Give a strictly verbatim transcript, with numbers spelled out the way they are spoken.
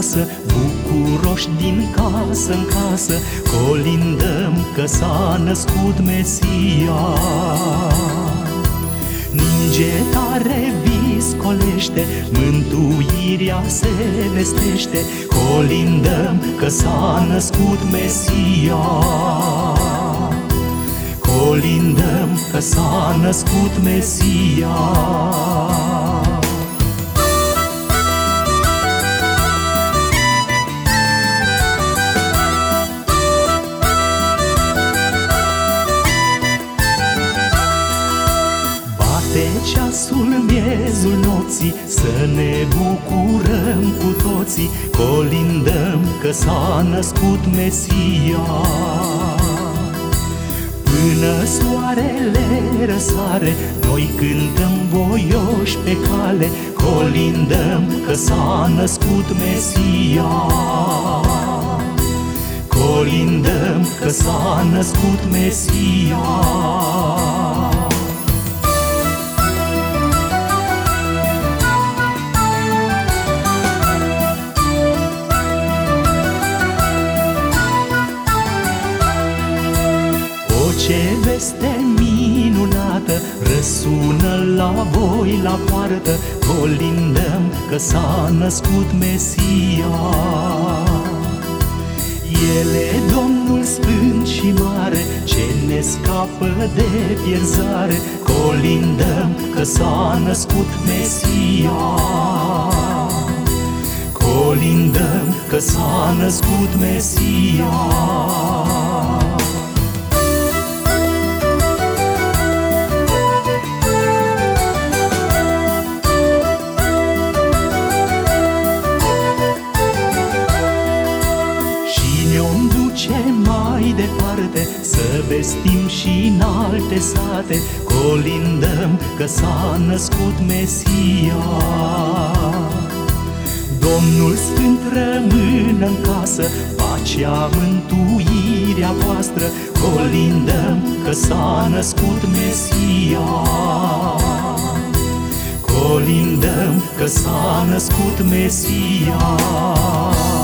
frumoasă, bucuroși din casă în casă, colindăm că s-a născut Mesia. Ninge tare viscolește, mântuirea se vestește, colindăm că s-a născut Mesia. Colindăm că s-a născut Mesia. Bate ceasul miezul nopții, să ne bucurăm cu toții, colindăm că s-a născut Mesia. Până soarele răsare, noi cântăm voioși pe cale, colindăm că s-a născut Mesia. Colindăm că s-a născut Mesia. Ce veste minunată răsună la voi la poartă, colindăm că s-a născut Mesia. El e Domnul Sfânt și mare, ce ne scapă de pierzare, colindăm că s-a născut Mesia. Colindăm că s-a născut Mesia. Ne-om duce mai departe, să vestim și în alte sate, colindăm că s-a născut Mesia. Domnul Sfânt rămână în casă, pacea, mântuirea voastră, colindăm că s-a născut Mesia. Colindăm că s-a născut Mesia.